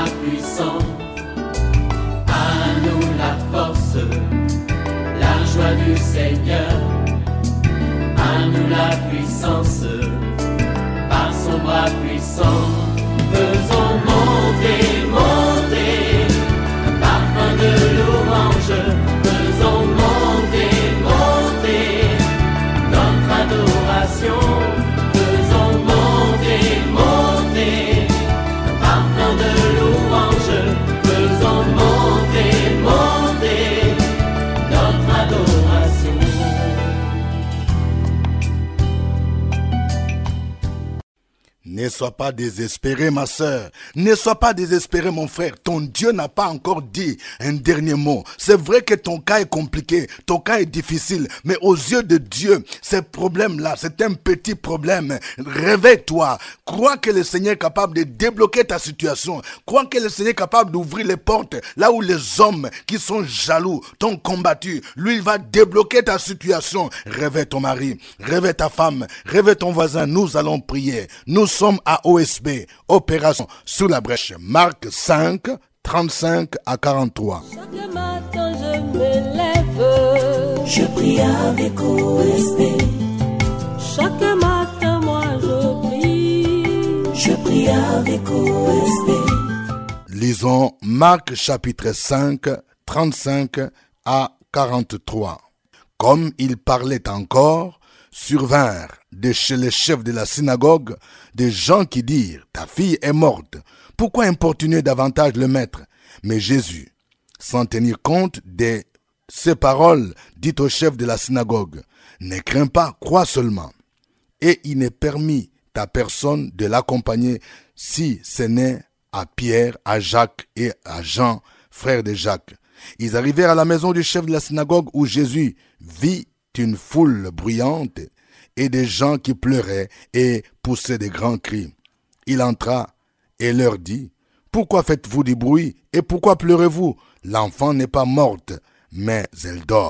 bras puissants. À nous la force, la joie du Seigneur. À nous la puissance, par son bras puissant. Faisons monter, monter, un parfum de louange. Faisons monter, monter, notre adoration. Faisons monter, monter, un parfum de louange. Faisons monter, monter, notre adoration. Ne sois pas désespéré, ma sœur. Ne sois pas désespéré, mon frère. Ton Dieu n'a pas encore dit un dernier mot. C'est vrai que ton cas est compliqué, ton cas est difficile, mais aux yeux de Dieu, ce problème-là, c'est un petit problème. Réveille-toi. Crois que le Seigneur est capable de débloquer ta situation. Crois que le Seigneur est capable d'ouvrir les portes là où les hommes qui sont jaloux t'ont combattu. Lui, il va débloquer ta situation. Réveille ton mari, réveille ta femme, réveille ton voisin. Nous allons prier. Nous sommes à OSB, Opération Sous la Brèche, Marc 5, 35 à 43. Chaque matin je me lève, je prie avec OSB. Chaque matin moi je prie avec OSB. Lisons Marc chapitre 5, 35 à 43. Comme il parlait encore, survinrent de chez les chefs de la synagogue des gens qui dirent « Ta fille est morte, pourquoi importuner davantage le maître ?» Mais Jésus, sans tenir compte de ces paroles, dit au chef de la synagogue « Ne crains pas, crois seulement. » Et il n'est permis à personne de l'accompagner si ce n'est à Pierre, à Jacques et à Jean, frères de Jacques. Ils arrivèrent à la maison du chef de la synagogue où Jésus vit une foule bruyante et des gens qui pleuraient et poussaient de grands cris. Il entra et leur dit « Pourquoi faites-vous du bruit et pourquoi pleurez-vous? L'enfant n'est pas morte, mais elle dort. »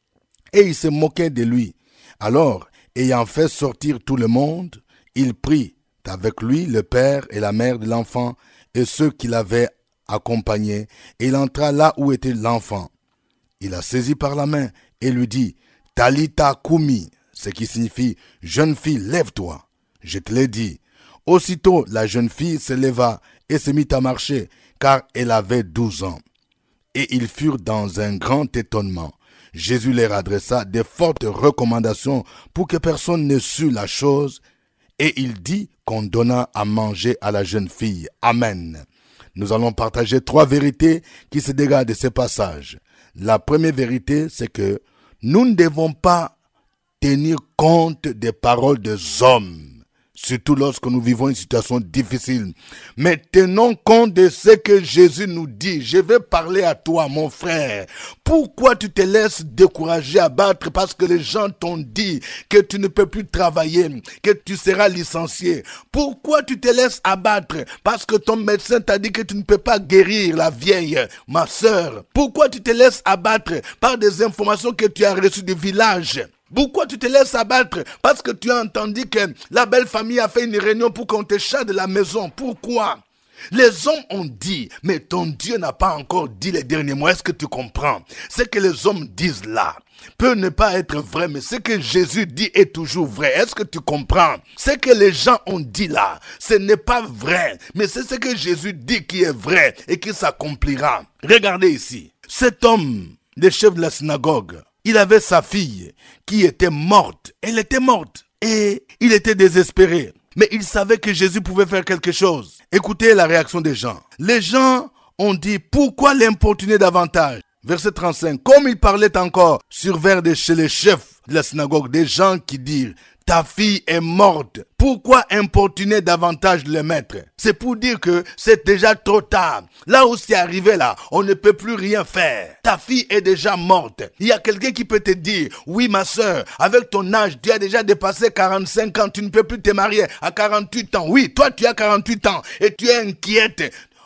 Et il se moquait de lui. Alors, ayant fait sortir tout le monde, il prit avec lui le père et la mère de l'enfant et ceux qui l'avaient accompagné, et il entra là où était l'enfant. Il la saisit par la main et lui dit « Talita Kumi », ce qui signifie « Jeune fille, lève-toi ». Je te l'ai dit. Aussitôt, la jeune fille se leva et se mit à marcher, car elle avait 12 ans. Et ils furent dans un grand étonnement. Jésus leur adressa de fortes recommandations pour que personne ne sût la chose, et il dit qu'on donna à manger à la jeune fille. Amen. Nous allons partager 3 vérités qui se dégagent de ce passage. La première vérité, c'est que nous ne devons pas tenir compte des paroles des hommes, surtout lorsque nous vivons une situation difficile. Mais tenons compte de ce que Jésus nous dit. Je vais parler à toi, mon frère. Pourquoi tu te laisses décourager, abattre parce que les gens t'ont dit que tu ne peux plus travailler, que tu seras licencié? Pourquoi tu te laisses abattre parce que ton médecin t'a dit que tu ne peux pas guérir la vieille, ma sœur? Pourquoi tu te laisses abattre par des informations que tu as reçues du village? Pourquoi tu te laisses abattre parce que tu as entendu que la belle famille a fait une réunion pour qu'on te chasse de la maison? Pourquoi? Les hommes ont dit, mais ton Dieu n'a pas encore dit les derniers mots. Est-ce que tu comprends? Ce que les hommes disent là peut ne pas être vrai, mais ce que Jésus dit est toujours vrai. Est-ce que tu comprends? Ce que les gens ont dit là, ce n'est pas vrai, mais c'est ce que Jésus dit qui est vrai et qui s'accomplira. Regardez ici, cet homme, le chef de la synagogue, il avait sa fille qui était morte. Elle était morte et il était désespéré. Mais il savait que Jésus pouvait faire quelque chose. Écoutez la réaction des gens. Les gens ont dit, pourquoi l'importuner davantage? Verset 35. Comme il parlait encore, survinrent de chez les chefs de la synagogue des gens qui dirent, ta fille est morte. Pourquoi importuner davantage le maître? C'est pour dire que c'est déjà trop tard. Là où c'est arrivé là, on ne peut plus rien faire. Ta fille est déjà morte. Il y a quelqu'un qui peut te dire, oui ma soeur, avec ton âge, tu as déjà dépassé 45 ans, tu ne peux plus te marier à 48 ans. Oui, toi tu as 48 ans et tu es inquiète.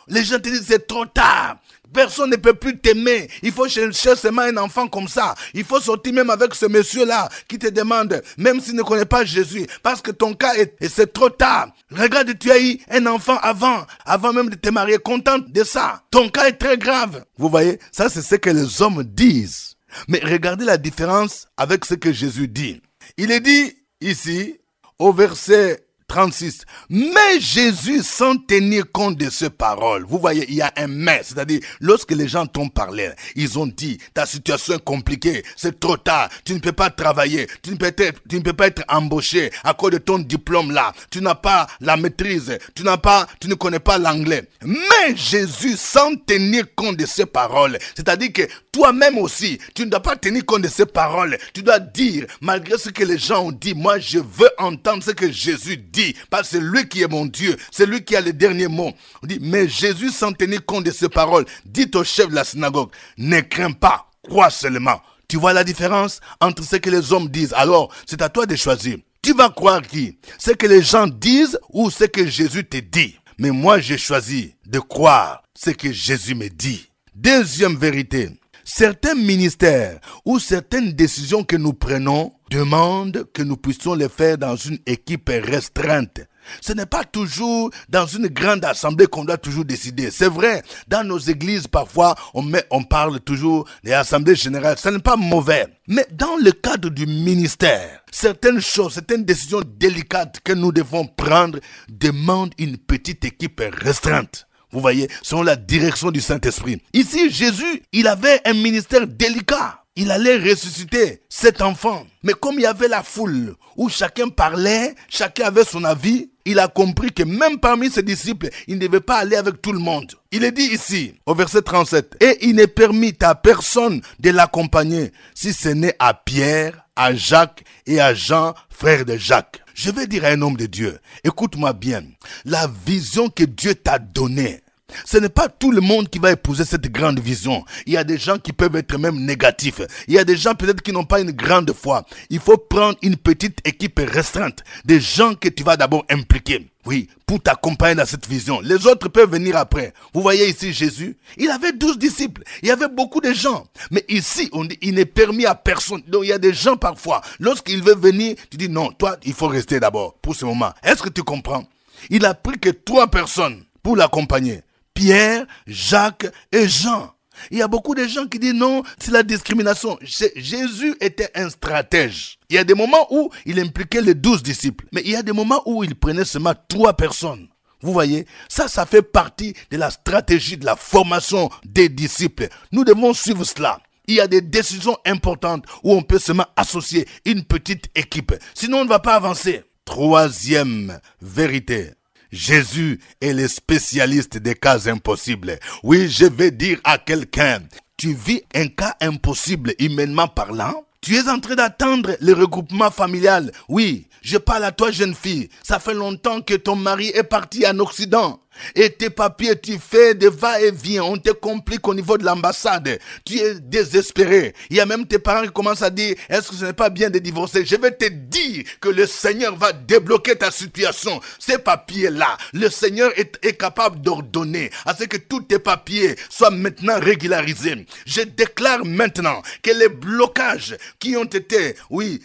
Les gens te disent c'est trop tard. Personne ne peut plus t'aimer. Il faut chercher seulement un enfant comme ça. Il faut sortir même avec ce monsieur-là qui te demande, même s'il ne connaît pas Jésus, parce que ton cas et c'est trop tard. Regarde, tu as eu un enfant avant même de te marier. Contente de ça. Ton cas est très grave. Vous voyez, ça c'est ce que les hommes disent. Mais regardez la différence avec ce que Jésus dit. Il est dit ici, au verset 36. Mais Jésus, sans tenir compte de ces paroles, vous voyez, il y a un mais, c'est-à-dire, lorsque les gens t'ont parlé, ils ont dit, ta situation est compliquée, c'est trop tard, tu ne peux pas travailler, tu ne peux pas être embauché à cause de ton diplôme là, tu n'as pas la maîtrise, tu ne connais pas l'anglais. Mais Jésus, sans tenir compte de ces paroles, c'est-à-dire que toi-même aussi, tu ne dois pas tenir compte de ces paroles, tu dois dire, malgré ce que les gens ont dit, moi je veux entendre ce que Jésus dit. Parce que c'est lui qui est mon Dieu, c'est lui qui a le dernier mot. On dit, mais Jésus, sans tenir compte de ces paroles, dit au chef de la synagogue, ne crains pas, crois seulement. Tu vois la différence entre ce que les hommes disent? Alors, c'est à toi de choisir. Tu vas croire qui? Ce que les gens disent ou ce que Jésus te dit? Mais moi, j'ai choisi de croire ce que Jésus me dit. Deuxième vérité. Certains ministères ou certaines décisions que nous prenons demandent que nous puissions les faire dans une équipe restreinte. Ce n'est pas toujours dans une grande assemblée qu'on doit toujours décider. C'est vrai, dans nos églises, parfois, on parle toujours des assemblées générales. Ce n'est pas mauvais. Mais dans le cadre du ministère, certaines choses, certaines décisions délicates que nous devons prendre demandent une petite équipe restreinte. Vous voyez, selon la direction du Saint-Esprit. Ici, Jésus, il avait un ministère délicat. Il allait ressusciter cet enfant. Mais comme il y avait la foule, où chacun parlait, chacun avait son avis, il a compris que même parmi ses disciples, il ne devait pas aller avec tout le monde. Il est dit ici, au verset 37, « Et il ne permit à personne de l'accompagner, si ce n'est à Pierre, à Jacques et à Jean, frère de Jacques. » Je vais dire à un homme de Dieu, écoute-moi bien, la vision que Dieu t'a donnée, ce n'est pas tout le monde qui va épouser cette grande vision. Il y a des gens qui peuvent être même négatifs. Il y a des gens peut-être qui n'ont pas une grande foi. Il faut prendre une petite équipe restreinte, des gens que tu vas d'abord impliquer. Oui, pour t'accompagner dans cette vision. Les autres peuvent venir après. Vous voyez ici Jésus, il avait 12 disciples. Il y avait beaucoup de gens. Mais ici, on dit, il n'est permis à personne. Donc il y a des gens parfois, lorsqu'il veut venir, tu dis non, toi, il faut rester d'abord pour ce moment. Est-ce que tu comprends? Il a pris que 3 personnes pour l'accompagner. Pierre, Jacques et Jean. Il y a beaucoup de gens qui disent non, c'est la discrimination. Jésus était un stratège. Il y a des moments où il impliquait les 12 disciples. Mais il y a des moments où il prenait seulement 3 personnes. Vous voyez, ça fait partie de la stratégie de la formation des disciples. Nous devons suivre cela. Il y a des décisions importantes où on peut seulement associer une petite équipe. Sinon, on ne va pas avancer. Troisième vérité. Jésus est le spécialiste des cas impossibles. Oui, je vais dire à quelqu'un, tu vis un cas impossible humainement parlant? Tu es en train d'attendre le regroupement familial. Oui, je parle à toi jeune fille. Ça fait longtemps que ton mari est parti en Occident. Et tes papiers, tu fais des va-et-vient, on te complique au niveau de l'ambassade. Tu es désespéré. Il y a même tes parents qui commencent à dire, est-ce que ce n'est pas bien de divorcer? Je vais te dire que le Seigneur va débloquer ta situation. Ces papiers-là, le Seigneur est capable d'ordonner à ce que tous tes papiers soient maintenant régularisés. Je déclare maintenant que les blocages qui ont été,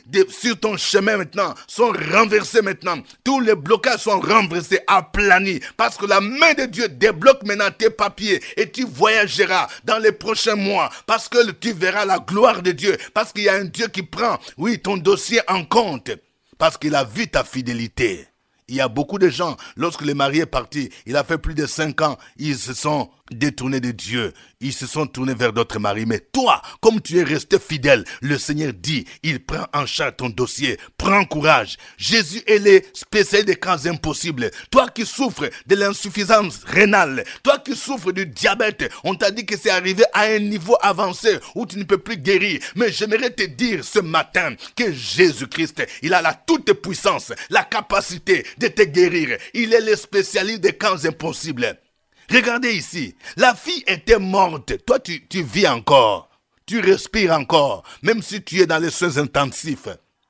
sur ton chemin maintenant, sont renversés maintenant. Tous les blocages sont renversés, aplanis, parce que la main de Dieu débloque maintenant tes papiers et tu voyageras dans les prochains mois parce que tu verras la gloire de Dieu, parce qu'il y a un Dieu qui prend, ton dossier en compte, parce qu'il a vu ta fidélité. Il y a beaucoup de gens, lorsque le mari est parti, il a fait plus de 5 ans, ils se sont détournés de Dieu. Ils se sont tournés vers d'autres maris. Mais toi, comme tu es resté fidèle, le Seigneur dit, il prend en charge ton dossier. Prends courage. Jésus est le spécialiste des cas impossibles. Toi qui souffres de l'insuffisance rénale, toi qui souffres du diabète, on t'a dit que c'est arrivé à un niveau avancé où tu ne peux plus guérir. Mais j'aimerais te dire ce matin que Jésus-Christ, il a la toute puissance, la capacité de te guérir. Il est le spécialiste des cas impossibles. Regardez ici, la fille était morte, toi tu vis encore, tu respires encore, même si tu es dans les soins intensifs.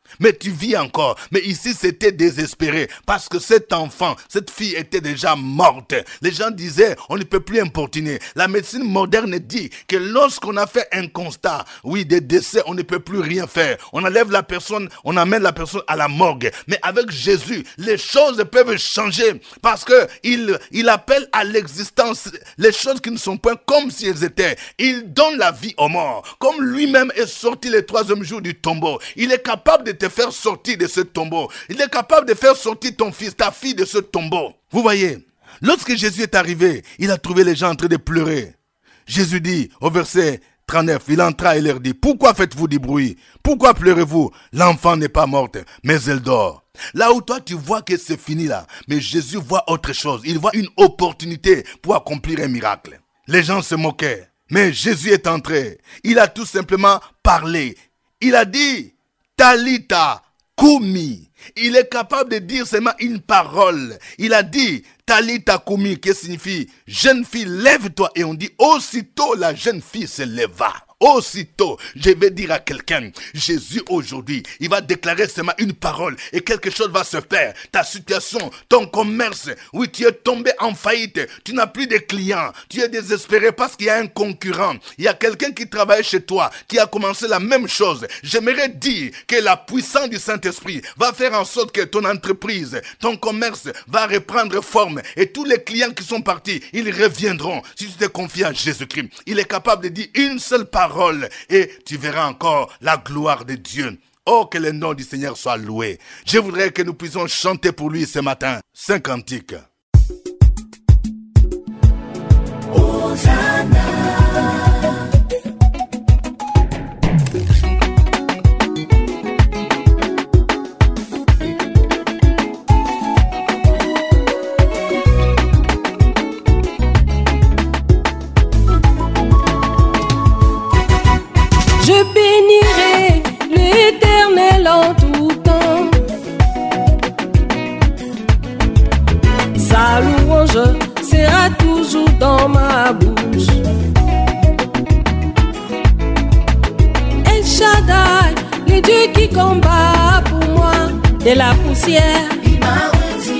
Mais tu vis encore. Mais ici, c'était désespéré. Parce que cet enfant, cette fille était déjà morte. Les gens disaient, on ne peut plus importuner. La médecine moderne dit que lorsqu'on a fait un constat, oui, des décès, on ne peut plus rien faire. On enlève la personne, on amène la personne à la morgue. Mais avec Jésus, les choses peuvent changer. Parce que il appelle à l'existence les choses qui ne sont point comme si elles étaient. Il donne la vie aux morts. Comme lui-même est sorti le 3e jour du tombeau. Il est capable de te faire sortir de ce tombeau. Il est capable de faire sortir ton fils, ta fille de ce tombeau. Vous voyez, lorsque Jésus est arrivé, il a trouvé les gens en train de pleurer. Jésus dit au verset 39, il entra et leur dit, pourquoi faites-vous du bruit? Pourquoi pleurez-vous? L'enfant n'est pas morte, mais elle dort. Là où toi tu vois que c'est fini là, mais Jésus voit autre chose. Il voit une opportunité pour accomplir un miracle. Les gens se moquaient, mais Jésus est entré. Il a tout simplement parlé. Il a dit, Talita Kumi. Il est capable de dire seulement une parole. Il a dit Talita Kumi, qui signifie jeune fille, lève-toi. Et on dit aussitôt la jeune fille se leva. Aussitôt, je vais dire à quelqu'un, Jésus aujourd'hui, il va déclarer seulement une parole et quelque chose va se faire. Ta situation, ton commerce, oui, tu es tombé en faillite, tu n'as plus de clients, tu es désespéré parce qu'il y a un concurrent. Il y a quelqu'un qui travaille chez toi, qui a commencé la même chose. J'aimerais dire que la puissance du Saint-Esprit va faire en sorte que ton entreprise, ton commerce va reprendre forme et tous les clients qui sont partis, ils reviendront. Si tu te confies à Jésus-Christ, il est capable de dire une seule parole et tu verras encore la gloire de Dieu. Oh, que le nom du Seigneur soit loué. Je voudrais que nous puissions chanter pour lui ce matin. 5 cantiques. Hosanna. Je bénirai l'Éternel en tout temps. Sa louange sera toujours dans ma bouche. El Shaddai, le Dieu qui combat pour moi. De la poussière, Il m'a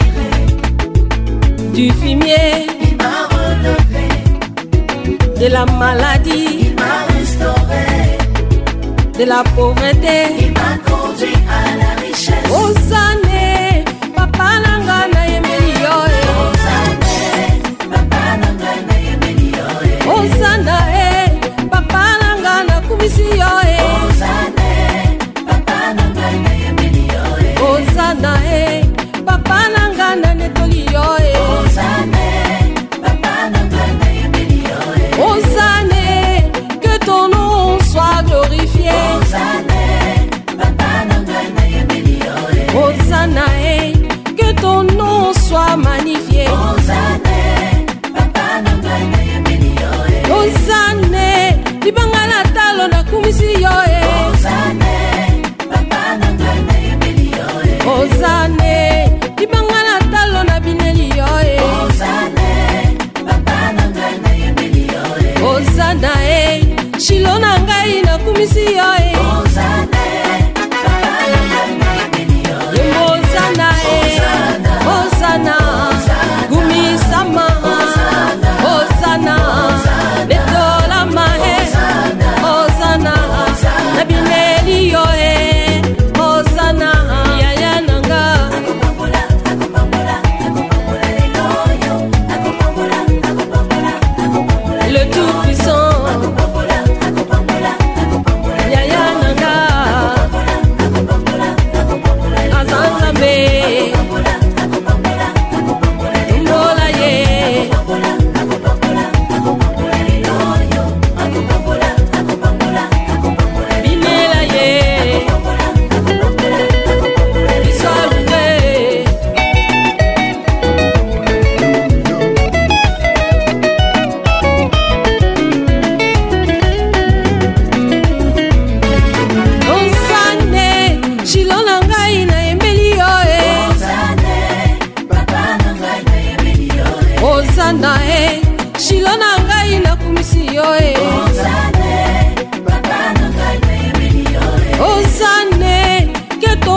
retiré, du fumier, il m'a relevé, de la maladie, il m'a restauré, de la pauvreté. il m'a conduit à la richesse. Hosanna, papa nanga na yembeli yo. Hosanna, papa nanga na yembeli yo. Hosanna, papa nanga na kumisi yo. Hosanna, papa nanga na yembeli yo. Hosanna, papa nanga na netoli yo. Hosanna, papa nanga na yembeli yo. Hosanna, que ton nom soit glorifié. Hosanna, papa nanga na yembeli yo. Hosanna, que ton nom soit magnifié. Hosanna, papa nanga na yembeli yo. Hosanna, libanga na talo na kumisi yo. Hosanna, papa nanga na yembeli yo. Hosanna, libanga na talo na bineli yo. Hosanna, papa nanga na yembeli yo. Hosanna, shilo na ngai na kumisi yo. Hosanna, papa nanga na yembeli yo. Hosanna, Hosanna, gumisama. Hosanna, letola mahe. Hosanna, na bineli yo. Hosanna, yaya nanga. Akopambola, akopambola, akopambola leloyo. Akopambola, akopambola, akopambola Le Tout-Puissant, akopambola, akopambola, akopambola yaya nanga. akopambola, akopambola Azanzambe, akopambola, akopambola, akopambola mbola ye. akopambola, akopambola, akopambola leloyo. Akopambola, akopambola, akopambola Binela ye, bisalunge. Hosanna, shilo na ngai na embeli yo. Hosanna, papa nanga na yembeli yo. Hosanna, shilo na ngai na kumisi yo. Hosanna, papa nanga na yembeli yo. Hosanna, que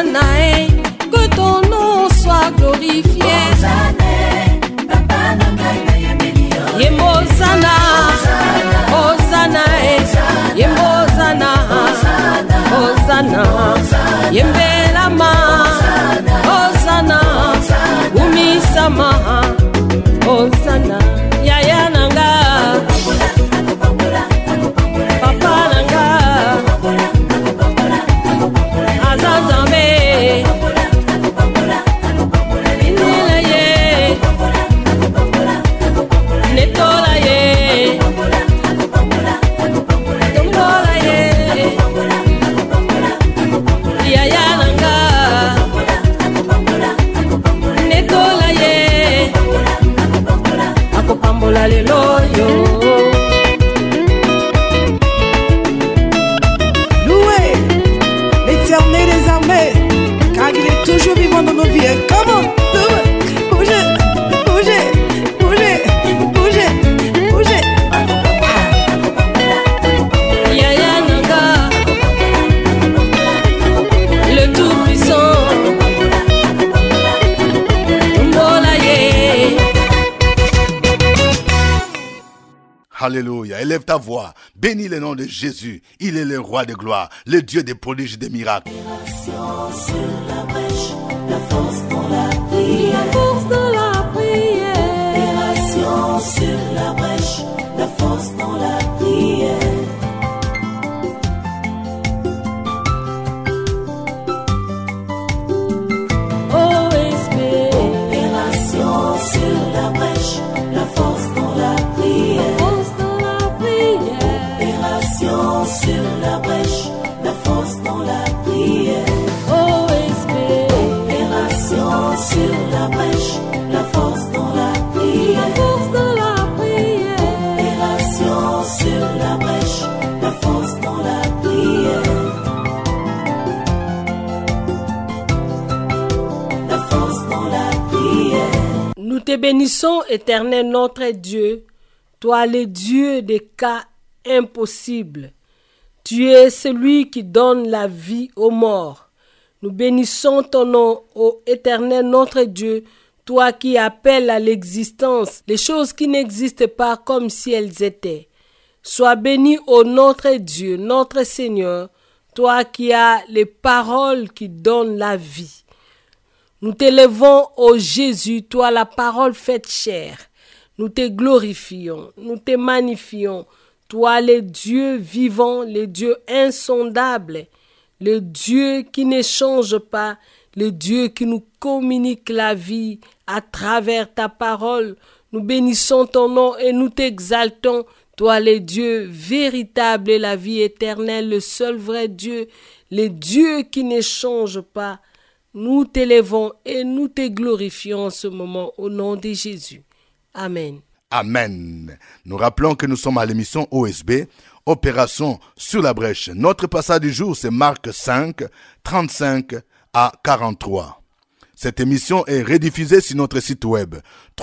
Hosanna, que ton nom soit glorifié. Yemosana, Hosanna, Yemosana, Hosanna, Yembelama, Hosanna, Umisama, Hosanna, Yaya Nanga, Papa Nanga, Azazame, Inelaye, Netolaye, Tombolaye, Yaya Nanga, Netolaye, Akopambola leloyo. Louez l'Éternel des armées, car il est toujours vivant dans nos vies. Comment? Bougez, bougez, bougez, bougez, bougez. Yaya Nanga, le Tout-Puissant, Tombolaye. Alléluia. Élève ta voix. Bénis le nom de Jésus. Il est le roi de gloire, le Dieu des prodiges et des miracles. Sur la brèche, la force dans la prière. La force dans la prière. Opération sur la brèche, la force dans la prière. OSB. Opération sur la brèche, la force dans la prière. Force dans la prière. Opération sur la brèche, la force dans la prière. OSB. Opération sur la brèche, la force dans la prière. Force dans la prière. Opération sur la brèche, la force dans la prière. La force dans la prière. Nous te bénissons, Éternel notre Dieu, toi le Dieu des cas impossibles. Tu es celui qui donne la vie aux morts. Nous bénissons ton nom, ô Éternel notre Dieu, toi qui appelles à l'existence les choses qui n'existent pas comme si elles étaient. Sois béni, ô notre Dieu, notre Seigneur, toi qui as les paroles qui donnent la vie. Nous t'élevons, ô Jésus, toi la parole faite chair. Nous te glorifions, nous te magnifions, toi le Dieu vivant, le Dieu insondable, le Dieu qui ne change pas, le Dieu qui nous communique la vie à travers ta parole. Nous bénissons ton nom et nous t'exaltons, toi le Dieu véritable et la vie éternelle, le seul vrai Dieu, le Dieu qui ne change pas. Nous t'élevons et nous te glorifions en ce moment au nom de Jésus. Amen. Amen. Nous rappelons que nous sommes à l'émission OSB, Opération sur la brèche. Notre passage du jour, c'est Marc 5, 35 à 43. Cette émission est rediffusée sur notre site web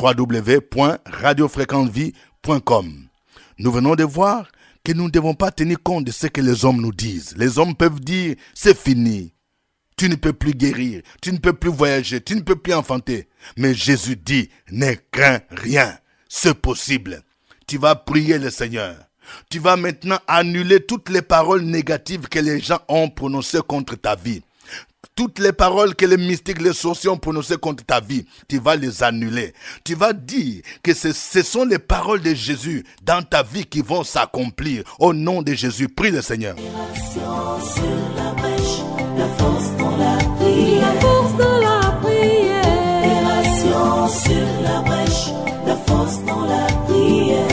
www.radiofréquencevie.com. Nous venons de voir que nous ne devons pas tenir compte de ce que les hommes nous disent. Les hommes peuvent dire, c'est fini. Tu ne peux plus guérir, tu ne peux plus voyager, tu ne peux plus enfanter. Mais Jésus dit, ne crains rien, c'est possible. Tu vas prier le Seigneur. Tu vas maintenant annuler toutes les paroles négatives que les gens ont prononcées contre ta vie. Toutes les paroles que les mystiques, les sorciers ont prononcées contre ta vie, tu vas les annuler. Tu vas dire que ce sont les paroles de Jésus dans ta vie qui vont s'accomplir. Au nom de Jésus, prie le Seigneur. Opération sur la brèche, la force dans la prière. La force dans la prière. Opération sur la brèche, la force dans la prière.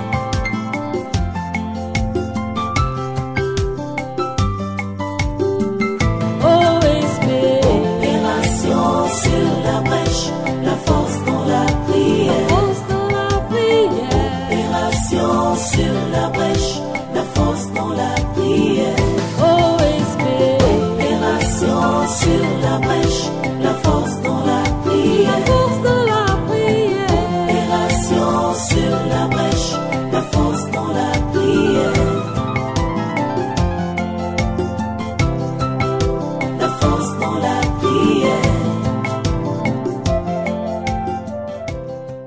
OSB. Opération sur la brèche, la force dans la prière. Force dans la prière. Opération sur la brèche, la force dans la prière. OSB. Opération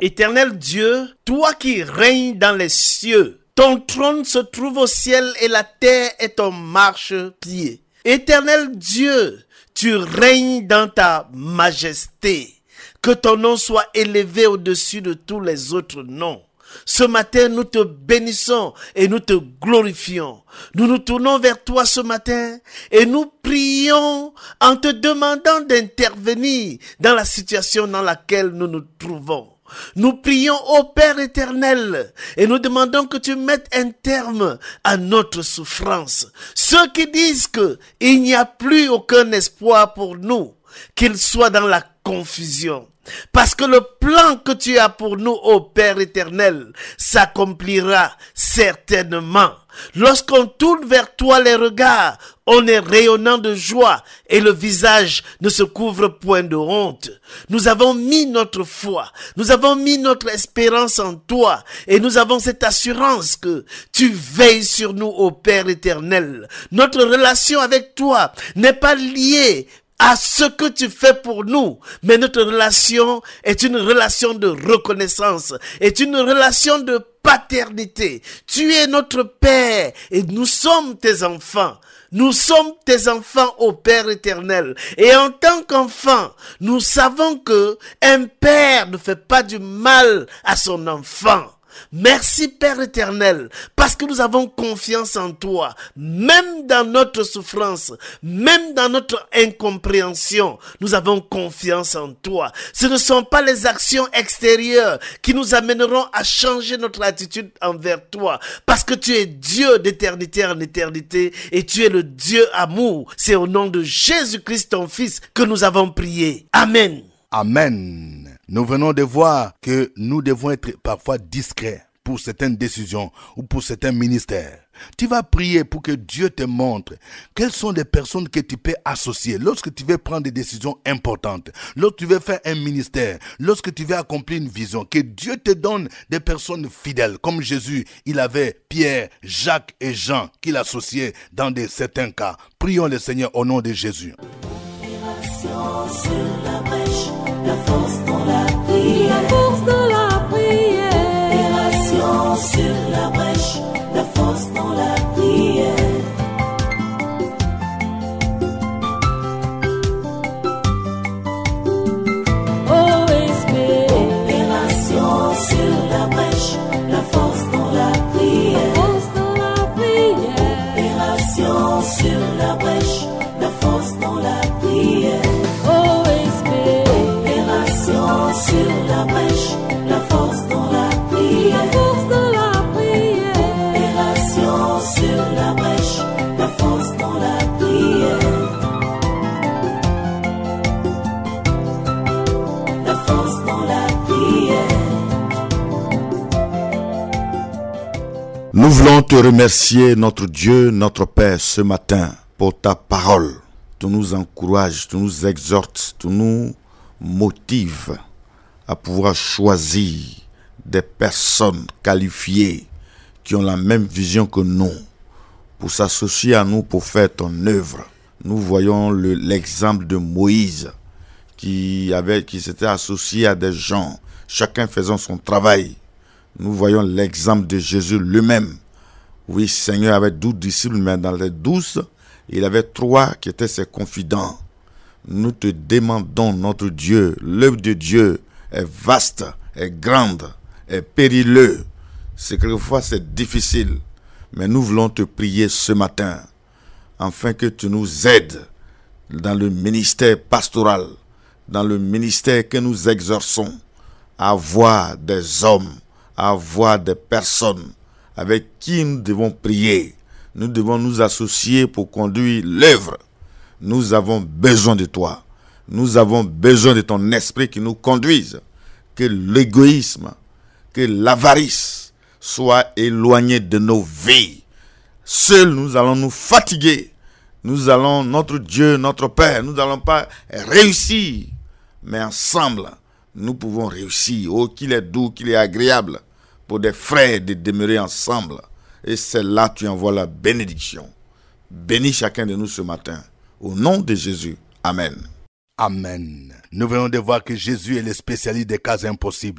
Éternel Dieu, toi qui règnes dans les cieux, ton trône se trouve au ciel et la terre est ton marchepied. Éternel Dieu, tu règnes dans ta majesté. Que ton nom soit élevé au-dessus de tous les autres noms. Ce matin, nous te bénissons et nous te glorifions. Nous nous tournons vers toi ce matin et nous prions en te demandant d'intervenir dans la situation dans laquelle nous nous trouvons. Nous prions au Père éternel et nous demandons que tu mettes un terme à notre souffrance. Ceux qui disent qu'il n'y a plus aucun espoir pour nous, qu'ils soient dans la confusion. Parce que le plan que tu as pour nous, ô Père éternel, s'accomplira certainement. Lorsqu'on tourne vers toi les regards, on est rayonnant de joie et le visage ne se couvre point de honte. Nous avons mis notre foi, nous avons mis notre espérance en toi et nous avons cette assurance que tu veilles sur nous, ô Père éternel. Notre relation avec toi n'est pas liée à ce que tu fais pour nous, mais notre relation est une relation de reconnaissance, est une relation de paternité. Tu es notre Père et nous sommes tes enfants. Nous sommes tes enfants, ô Père éternel. Et en tant qu'enfants, nous savons que un père ne fait pas du mal à son enfant. Merci Père éternel, parce que nous avons confiance en toi, même dans notre souffrance, même dans notre incompréhension, nous avons confiance en toi. Ce ne sont pas les actions extérieures qui nous amèneront à changer notre attitude envers toi, parce que tu es Dieu d'éternité en éternité et tu es le Dieu amour. C'est au nom de Jésus-Christ ton Fils que nous avons prié. Amen. Amen. Nous venons de voir que nous devons être parfois discrets pour certaines décisions ou pour certains ministères. Tu vas prier pour que Dieu te montre quelles sont les personnes que tu peux associer lorsque tu veux prendre des décisions importantes, lorsque tu veux faire un ministère, lorsque tu veux accomplir une vision, que Dieu te donne des personnes fidèles. Comme Jésus, il avait Pierre, Jacques et Jean qu'il associait dans certains cas. Prions le Seigneur au nom de Jésus. Sur la brèche, la force dans la prière. La force dans la prière. Opération sur la brèche, la force dans la prière. Oh, espère. Opération sur la brèche, la force dans la prière. La force dans la prière. Opération sur la brèche, la force dans la prière. Oh, espère. Opération sur la brèche, la force dans la prière. La force dans la prière. Opération sur la brèche, la force dans la prière. La force dans la prière. Nous voulons te remercier, notre Dieu, notre Père, ce matin, pour ta parole. Tu nous encourages, tu nous exhortes, tu nous motives à pouvoir choisir des personnes qualifiées qui ont la même vision que nous pour s'associer à nous pour faire ton œuvre. Nous voyons l'exemple de Moïse qui s'était associé à des gens, chacun faisant son travail. Nous voyons l'exemple de Jésus lui-même. Oui, Seigneur avait 12 disciples, mais dans les 12, il avait 3 qui étaient ses confidents. Nous te demandons, notre Dieu, l'œuvre de Dieu est vaste, est grande, est périlleuse. C'est quelquefois c'est difficile, mais nous voulons te prier ce matin, afin que tu nous aides dans le ministère pastoral, dans le ministère que nous exerçons, à voir des hommes, à voir des personnes avec qui nous devons prier. Nous devons nous associer pour conduire l'œuvre. Nous avons besoin de toi. Nous avons besoin de ton esprit qui nous conduise. Que l'égoïsme, que l'avarice soient éloignés de nos vies. Seuls nous allons nous fatiguer. Nous allons, notre Dieu, notre Père, nous n'allons pas réussir. Mais ensemble, nous pouvons réussir. Oh, qu'il est doux, qu'il est agréable pour des frères de demeurer ensemble. Et c'est là que tu envoies la bénédiction. Bénis chacun de nous ce matin. Au nom de Jésus. Amen. Amen. Nous venons de voir que Jésus est le spécialiste des cas impossibles.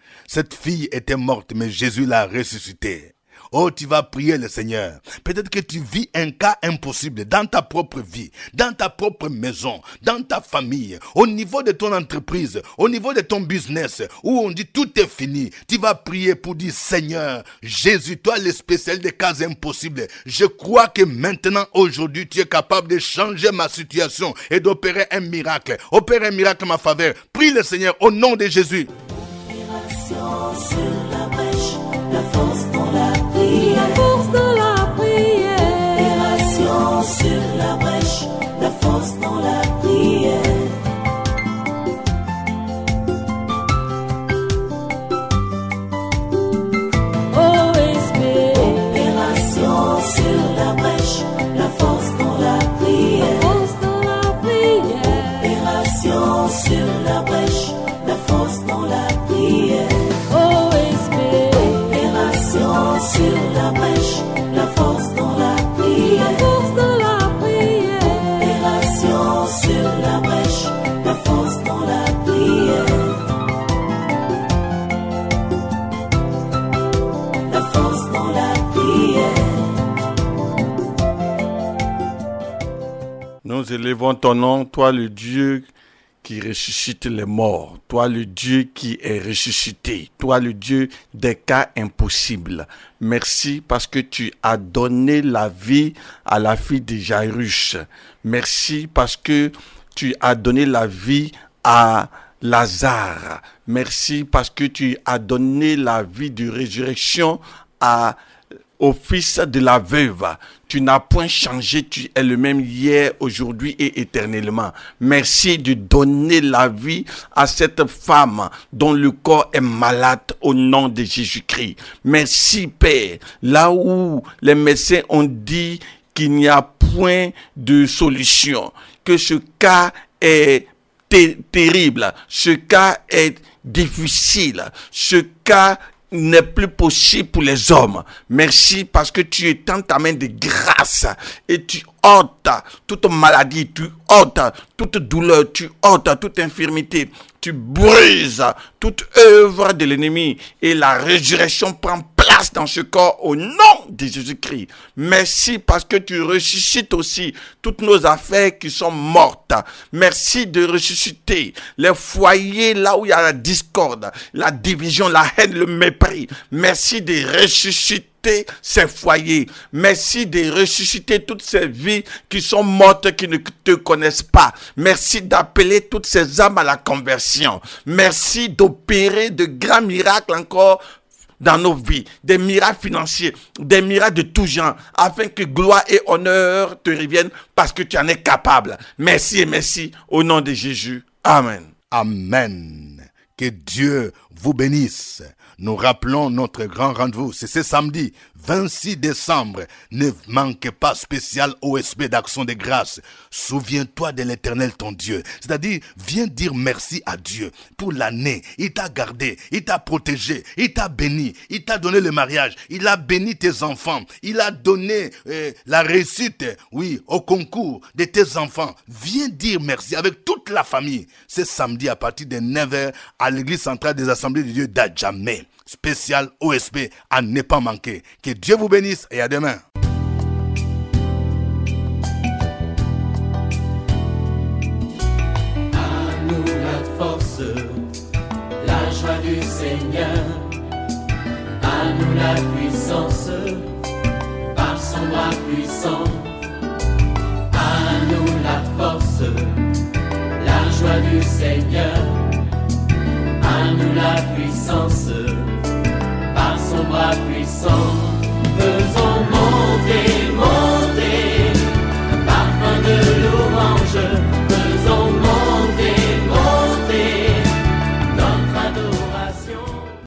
Cette fille était morte, mais Jésus l'a ressuscitée. Oh, tu vas prier le Seigneur. Peut-être que tu vis un cas impossible dans ta propre vie, dans ta propre maison, dans ta famille, au niveau de ton entreprise, au niveau de ton business, où on dit tout est fini. Tu vas prier pour dire, Seigneur, Jésus, toi le spécialiste des cas impossibles. Je crois que maintenant, aujourd'hui, tu es capable de changer ma situation et d'opérer un miracle. Opérer un miracle en ma faveur. Prie le Seigneur au nom de Jésus. Opération sur la brèche, la force dans la prière. La force dans la prière. Opération sur la brèche, la force dans la prière. OSB. Opération sur la brèche, la force dans la prière. Force dans la prière. Opération sur la brèche, la force dans la prière. OSB. Opération sur la brèche, la force dans la prière. Force dans la prière. Opération sur la brèche, la force dans la prière. La force dans la prière. Nous élevons ton nom, toi le Dieu qui ressuscite les morts, toi le Dieu qui est ressuscité, toi le Dieu des cas impossibles. Merci parce que tu as donné la vie à la fille de Jairus. Merci parce que tu as donné la vie à Lazare. Merci parce que tu as donné la vie de résurrection au fils de la veuve. Tu n'as point changé, tu es le même hier, aujourd'hui et éternellement. Merci de donner la vie à cette femme dont le corps est malade au nom de Jésus-Christ. Merci Père, là où les médecins ont dit qu'il n'y a point de solution, que ce cas est terrible, ce cas est difficile, ce cas n'est plus possible pour les hommes. Merci parce que tu étends ta main de grâce et tu ôtes toute maladie, tu ôtes toute douleur, tu ôtes toute infirmité, tu brises toute œuvre de l'ennemi et la résurrection prend place dans ce corps au nom de Jésus-Christ. Merci parce que tu ressuscites aussi toutes nos affaires qui sont mortes. Merci de ressusciter les foyers là où il y a la discorde, la division, la haine, le mépris. Merci de ressusciter ces foyers. Merci de ressusciter toutes ces vies qui sont mortes, qui ne te connaissent pas. Merci d'appeler toutes ces âmes à la conversion. Merci d'opérer de grands miracles encore dans nos vies, des miracles financiers, des miracles de tout genre, afin que gloire et honneur te reviennent parce que tu en es capable. Merci et merci au nom de Jésus. Amen. Amen. Que Dieu vous bénisse. Nous rappelons notre grand rendez-vous. C'est ce samedi 26 décembre. Ne manquez pas spécial OSB d'Action de Grâce. Souviens-toi de l'Éternel ton Dieu. C'est-à-dire, viens dire merci à Dieu pour l'année. Il t'a gardé, il t'a protégé, il t'a béni, il t'a donné le mariage, il a béni tes enfants, il a donné la réussite, oui, au concours de tes enfants. Viens dire merci avec toute la famille. C'est samedi à partir de 9h à l'église centrale des Assemblées de Dieu d'Adjamé. Spécial OSB à ne pas manquer. Que Dieu vous bénisse et à demain. À nous la force, la joie du Seigneur. À nous la puissance, par son bras puissant. À nous la force, la joie du Seigneur. À nous la puissance, par son bras puissant.